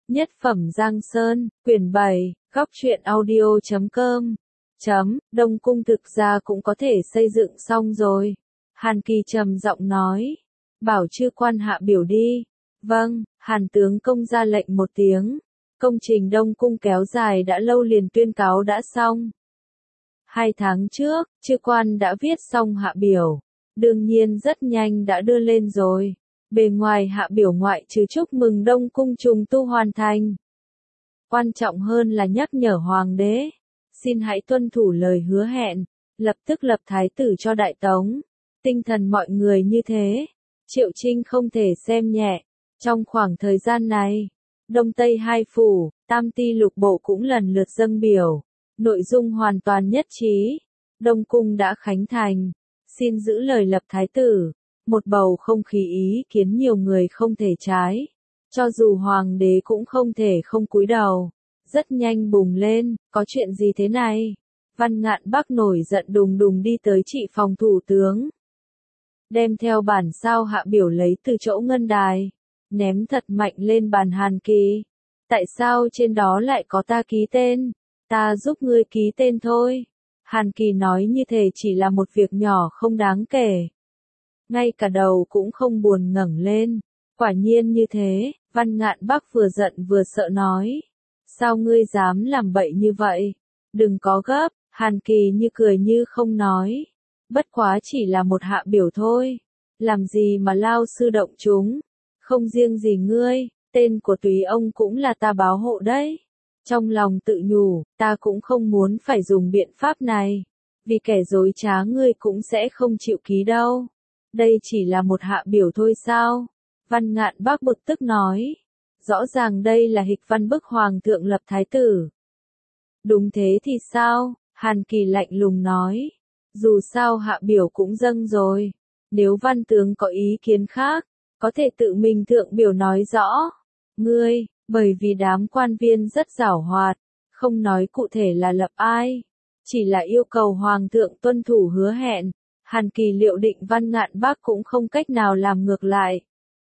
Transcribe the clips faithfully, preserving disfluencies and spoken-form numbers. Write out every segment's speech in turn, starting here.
Nhất phẩm Giang Sơn, quyển bảy, góc truyện audio chấm com. Chấm, Đông Cung thực ra cũng có thể xây dựng xong rồi. Hàn Kỳ trầm giọng nói. Bảo chư quan hạ biểu đi. Vâng, Hàn tướng công ra lệnh một tiếng. Công trình Đông Cung kéo dài đã lâu liền tuyên cáo đã xong. Hai tháng trước, chư quan đã viết xong hạ biểu. Đương nhiên rất nhanh đã đưa lên rồi. Bề ngoài hạ biểu ngoại trừ chúc mừng Đông Cung trùng tu hoàn thành. Quan trọng hơn là nhắc nhở Hoàng đế. Xin hãy tuân thủ lời hứa hẹn, lập tức lập thái tử cho Đại Tống. Tinh thần mọi người như thế, Triệu Trinh không thể xem nhẹ. Trong khoảng thời gian này, Đông Tây hai phủ, Tam Ti lục bộ cũng lần lượt dâng biểu. Nội dung hoàn toàn nhất trí. Đông Cung đã khánh thành. Xin giữ lời lập thái tử. Một bầu không khí ý kiến nhiều người không thể trái. Cho dù hoàng đế cũng không thể không cúi đầu. Rất nhanh bùng lên, có chuyện gì thế này? Văn Ngạn Bắc nổi giận đùng đùng đi tới trị phòng thủ tướng. Đem theo bản sao hạ biểu lấy từ chỗ ngân đài. Ném thật mạnh lên bàn Hàn Kỳ. Tại sao trên đó lại có ta ký tên? Ta giúp ngươi ký tên thôi. Hàn Kỳ nói như thể chỉ là một việc nhỏ không đáng kể. Ngay cả đầu cũng không buồn ngẩng lên. Quả nhiên như thế, Văn Ngạn Bắc vừa giận vừa sợ nói. Sao ngươi dám làm bậy như vậy? Đừng có gấp, Hàn Kỳ như cười như không nói. Bất quá chỉ là một hạ biểu thôi. Làm gì mà lao sư động chúng? Không riêng gì ngươi, tên của tùy ông cũng là ta báo hộ đấy. Trong lòng tự nhủ, ta cũng không muốn phải dùng biện pháp này. Vì kẻ dối trá ngươi cũng sẽ không chịu ký đâu. Đây chỉ là một hạ biểu thôi sao? Văn Ngạn Bắc bực tức nói. Rõ ràng đây là hịch văn bức hoàng thượng lập thái tử. Đúng thế thì sao? Hàn Kỳ lạnh lùng nói. Dù sao hạ biểu cũng dâng rồi. Nếu văn tướng có ý kiến khác, có thể tự mình thượng biểu nói rõ. Ngươi, bởi vì đám quan viên rất giảo hoạt, không nói cụ thể là lập ai. Chỉ là yêu cầu hoàng thượng tuân thủ hứa hẹn. Hàn Kỳ liệu định Văn Ngạn Bắc cũng không cách nào làm ngược lại.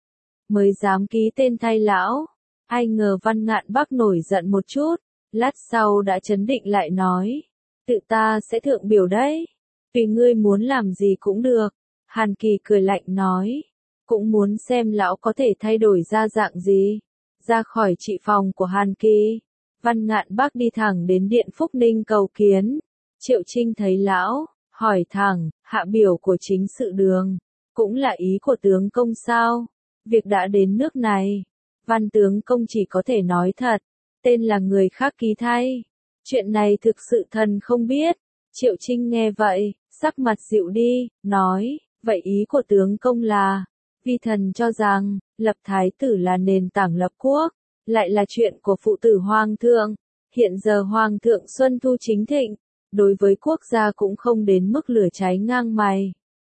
Mới dám ký tên thay lão. Ai ngờ Văn Ngạn Bắc nổi giận một chút. Lát sau đã trấn định lại nói. Tự ta sẽ thượng biểu đấy. Vì ngươi muốn làm gì cũng được. Hàn Kỳ cười lạnh nói. Cũng muốn xem lão có thể thay đổi ra dạng gì. Ra khỏi trị phòng của Hàn Kỳ. Văn Ngạn Bắc đi thẳng đến điện Phúc Ninh cầu kiến. Triệu Trinh thấy lão. Hỏi thẳng, hạ biểu của chính sự đường. Cũng là ý của tướng công sao? Việc đã đến nước này. Văn tướng công chỉ có thể nói thật. Tên là người khác ký thay. Chuyện này thực sự thần không biết. Triệu Trinh nghe vậy, sắc mặt dịu đi, nói, vậy ý của tướng công là, vi thần cho rằng, lập thái tử là nền tảng lập quốc, lại là chuyện của phụ tử hoàng thượng. Hiện giờ hoàng thượng Xuân Thu chính thịnh, đối với quốc gia cũng không đến mức lửa cháy ngang mày.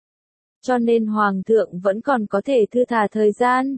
Cho nên hoàng thượng vẫn còn có thể thư thả thời gian.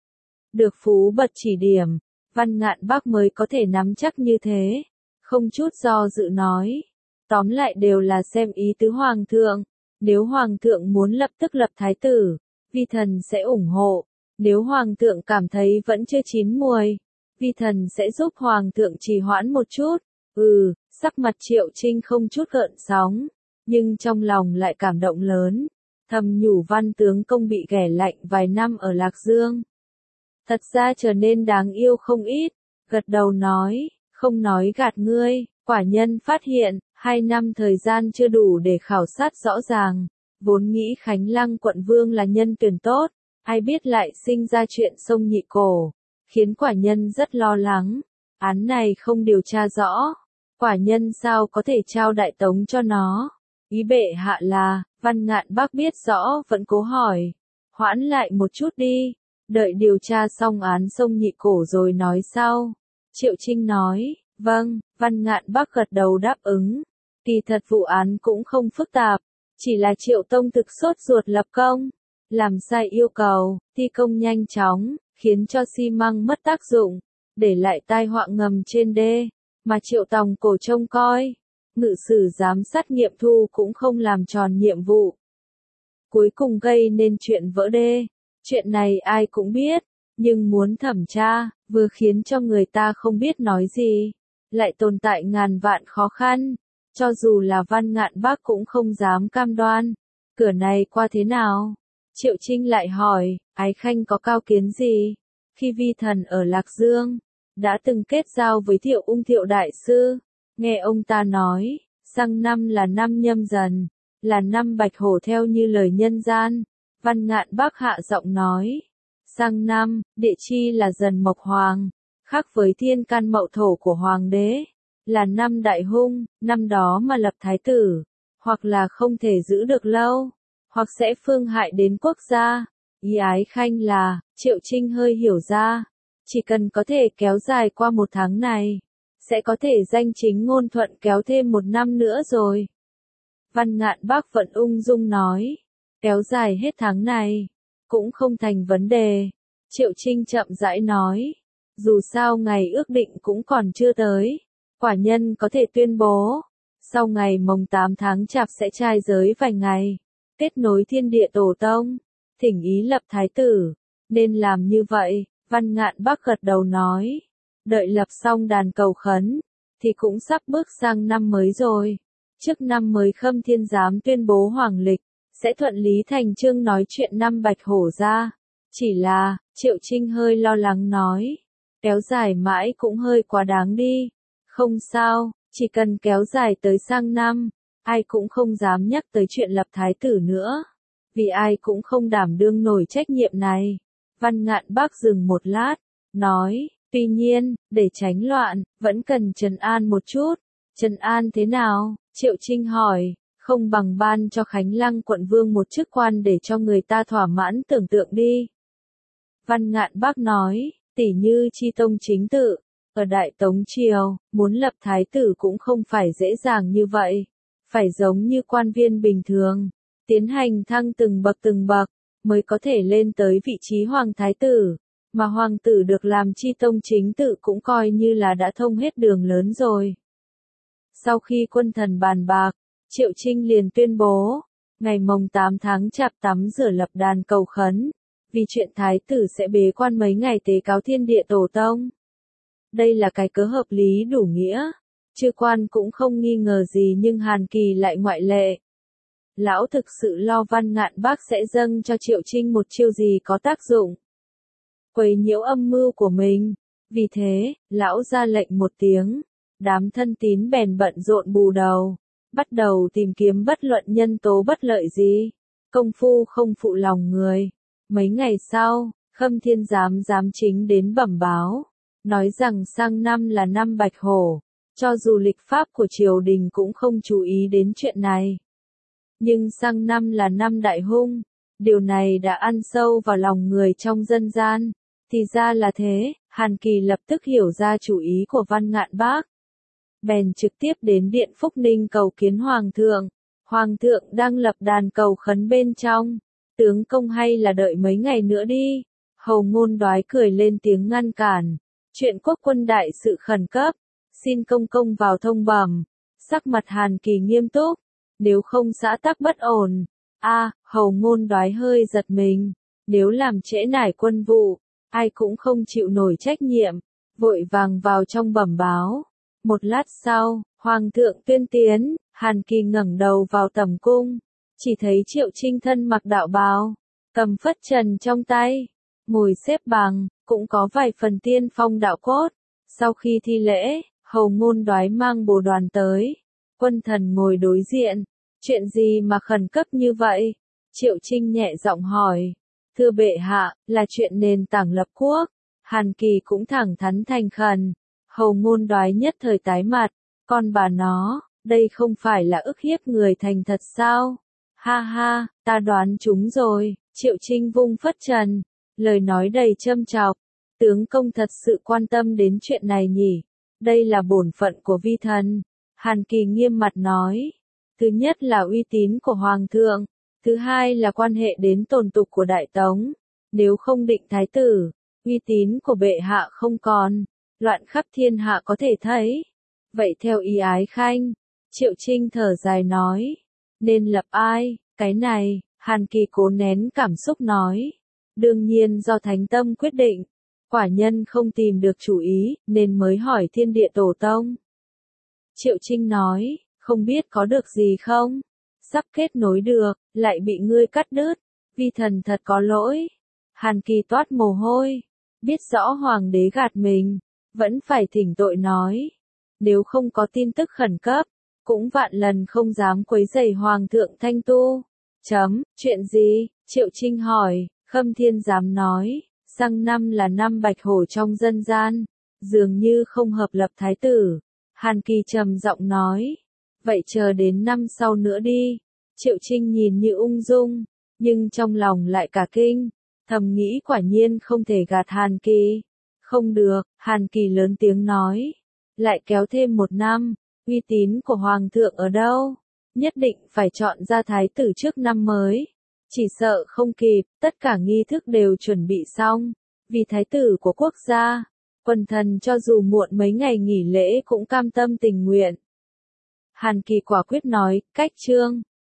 Được Phú Bật chỉ điểm, Văn Ngạn Bắc mới có thể nắm chắc như thế. Không chút do dự nói. Tóm lại đều là xem ý tứ hoàng thượng. Nếu hoàng thượng muốn lập tức lập thái tử, vi thần sẽ ủng hộ. Nếu hoàng thượng cảm thấy vẫn chưa chín muồi, vi thần sẽ giúp hoàng thượng trì hoãn một chút. Ừ, sắc mặt Triệu Trinh không chút gợn sóng, nhưng trong lòng lại cảm động lớn. Thầm nhủ Văn tướng công bị ghẻ lạnh vài năm ở Lạc Dương. Thật ra trở nên đáng yêu không ít. Gật đầu nói, không nói gạt ngươi, quả nhân phát hiện, hai năm thời gian chưa đủ để khảo sát rõ ràng. Vốn nghĩ Khánh Lăng quận vương là nhân tuyển tốt, ai biết lại sinh ra chuyện sông Nhị Cổ, khiến quả nhân rất lo lắng. Án này không điều tra rõ, quả nhân sao có thể trao Đại Tống cho nó. Ý bệ hạ là, Văn Ngạn Bắc biết rõ vẫn cố hỏi. Hoãn lại một chút đi, đợi điều tra xong án sông Nhị Cổ rồi nói sau. Triệu Trinh nói, vâng, Văn Ngạn Bắc gật đầu đáp ứng. Kỳ thật vụ án cũng không phức tạp, chỉ là Triệu Tông thực sốt ruột lập công. Làm sai yêu cầu, thi công nhanh chóng, khiến cho xi măng mất tác dụng, để lại tai họa ngầm trên đê, mà Triệu Tòng cổ trông coi. Ngự sử giám sát nghiệm thu cũng không làm tròn nhiệm vụ. Cuối cùng gây nên chuyện vỡ đê. Chuyện này ai cũng biết, Nhưng muốn thẩm tra, vừa khiến cho người ta không biết nói gì, lại tồn tại ngàn vạn khó khăn, cho dù là Văn Ngạn Bác cũng không dám cam đoan. Cửa này qua thế nào? Triệu Trinh lại hỏi, Ái Khanh có cao kiến gì? Khi vi thần ở Lạc Dương, đã từng kết giao với Thiệu Ung Thiệu Đại Sư, nghe ông ta nói, sang năm là năm Nhâm Dần, là năm Bạch Hổ theo như lời nhân gian. Văn Ngạn Bác hạ giọng nói, sang năm, địa chi là Dần Mộc Hoàng, khác với thiên can mậu thổ của Hoàng đế, là năm Đại Hung, năm đó mà lập thái tử, hoặc là không thể giữ được lâu, hoặc sẽ phương hại đến quốc gia. Ý Ái Khanh là, Triệu Trinh hơi hiểu ra, chỉ cần có thể kéo dài qua một tháng này, sẽ có thể danh chính ngôn thuận kéo thêm một năm nữa rồi. Văn Ngạn Bác vẫn ung dung nói, kéo dài hết tháng này, cũng không thành vấn đề. Triệu Trinh chậm rãi nói, dù sao ngày ước định cũng còn chưa tới, quả nhân có thể tuyên bố, sau ngày mồng tám tháng Chạp sẽ trai giới vài ngày, kết nối thiên địa tổ tông, thỉnh ý lập thái tử, nên làm như vậy. Văn Ngạn Bác gật đầu nói, đợi lập xong đàn cầu khấn, thì cũng sắp bước sang năm mới rồi. Trước năm mới Khâm Thiên Giám tuyên bố hoàng lịch, sẽ thuận lý thành chương nói chuyện năm Bạch Hổ ra. Chỉ là, Triệu Trinh hơi lo lắng nói, kéo dài mãi cũng hơi quá đáng đi. Không sao, chỉ cần kéo dài tới sang năm, ai cũng không dám nhắc tới chuyện lập thái tử nữa, vì ai cũng không đảm đương nổi trách nhiệm này. Văn Ngạn Bác dừng một lát, nói, tuy nhiên, để tránh loạn, vẫn cần trấn an một chút. Trấn an thế nào? Triệu Trinh hỏi, không bằng ban cho Khánh Lăng quận vương một chức quan để cho người ta thỏa mãn tưởng tượng đi. Văn Ngạn Bác nói, tỷ như Chi Tông chính tự, ở Đại Tống Triều, muốn lập thái tử cũng không phải dễ dàng như vậy, phải giống như quan viên bình thường, tiến hành thăng từng bậc từng bậc, mới có thể lên tới vị trí hoàng thái tử, mà hoàng tử được làm Chi Tông chính tự cũng coi như là đã thông hết đường lớn rồi. Sau khi quân thần bàn bạc, Triệu Trinh liền tuyên bố, ngày mồng tám tháng Chạp tắm rửa lập đàn cầu khấn, vì chuyện thái tử sẽ bế quan mấy ngày tế cáo thiên địa tổ tông. Đây là cái cớ hợp lý đủ nghĩa, chư quan cũng không nghi ngờ gì nhưng Hàn Kỳ lại ngoại lệ. Lão thực sự lo Văn Ngạn Bác sẽ dâng cho Triệu Trinh một chiêu gì có tác dụng, quấy nhiễu âm mưu của mình. Vì thế, lão ra lệnh một tiếng, đám thân tín bèn bận rộn bù đầu, bắt đầu tìm kiếm bất luận nhân tố bất lợi gì, công phu không phụ lòng người. Mấy ngày sau, Khâm Thiên Giám giám chính đến bẩm báo, nói rằng sang năm là năm Bạch Hổ, cho dù lịch pháp của triều đình cũng không chú ý đến chuyện này. Nhưng sang năm là năm Đại Hung, điều này đã ăn sâu vào lòng người trong dân gian. Thì ra là thế, Hàn Kỳ lập tức hiểu ra chủ ý của Văn Ngạn Bác. Bèn trực tiếp đến Điện Phúc Ninh cầu kiến Hoàng thượng. Hoàng thượng đang lập đàn cầu khấn bên trong. Tướng công hay là đợi mấy ngày nữa đi. Hầu Ngôn Đoái cười lên tiếng ngăn cản. Chuyện quốc quân đại sự khẩn cấp. Xin công công vào thông bẩm. Sắc mặt Hàn Kỳ nghiêm túc. Nếu không xã tắc bất ổn. A, Hầu Ngôn Đoái hơi giật mình. Nếu làm trễ nải quân vụ, ai cũng không chịu nổi trách nhiệm. Vội vàng vào trong bẩm báo. Một lát sau, Hoàng thượng tuyên tiến, Hàn Kỳ ngẩng đầu vào tẩm cung, chỉ thấy Triệu Trinh thân mặc đạo bào, cầm phất trần trong tay, ngồi xếp bằng, cũng có vài phần tiên phong đạo cốt. Sau khi thi lễ, Hầu Ngôn Đoái mang bồ đoàn tới, quân thần ngồi đối diện. Chuyện gì mà khẩn cấp như vậy? Triệu Trinh nhẹ giọng hỏi. Thưa bệ hạ, là chuyện nền tảng lập quốc. Hàn Kỳ cũng thẳng thắn thành khẩn. Hầu Ngôn Đoái nhất thời tái mặt, con bà nó, đây không phải là ức hiếp người thành thật sao? Ha ha, ta đoán chúng rồi. Triệu Trinh vung phất trần, lời nói đầy châm chọc. Tướng công thật sự quan tâm đến chuyện này nhỉ? Đây là bổn phận của vi thần. Hàn Kỳ nghiêm mặt nói. Thứ nhất là uy tín của Hoàng thượng, thứ hai là quan hệ đến tồn tục của Đại Tống. Nếu không định thái tử, uy tín của bệ hạ không còn, loạn khắp thiên hạ có thể thấy. Vậy theo ý Ái Khanh, Triệu Trinh thở dài nói, nên lập ai? Cái này, Hàn Kỳ cố nén cảm xúc nói, đương nhiên do thánh tâm quyết định. Quả nhân không tìm được chủ ý, nên mới hỏi thiên địa tổ tông. Triệu Trinh nói, không biết có được gì không? Sắp kết nối được, lại bị ngươi cắt đứt. Vi thần thật có lỗi. Hàn Kỳ toát mồ hôi. Biết rõ hoàng đế gạt mình, vẫn phải thỉnh tội nói. Nếu không có tin tức khẩn cấp, cũng vạn lần không dám quấy rầy hoàng thượng thanh tu. Chấm, chuyện gì? Triệu Trinh hỏi. Khâm Thiên dám nói, sang năm là năm bạch hổ trong dân gian, dường như không hợp lập thái tử. Hàn Kỳ trầm giọng nói, vậy chờ đến năm sau nữa đi. Triệu Trinh nhìn như ung dung, nhưng trong lòng lại cả kinh, thầm nghĩ quả nhiên không thể gạt Hàn Kỳ. Không được, Hàn Kỳ lớn tiếng nói, lại kéo thêm một năm, uy tín của hoàng thượng ở đâu? Nhất định phải chọn ra thái tử trước năm mới. Chỉ sợ không kịp, tất cả nghi thức đều chuẩn bị xong. Vì thái tử của quốc gia, quần thần cho dù muộn mấy ngày nghỉ lễ cũng cam tâm tình nguyện. Hàn Kỳ quả quyết nói, cách chương.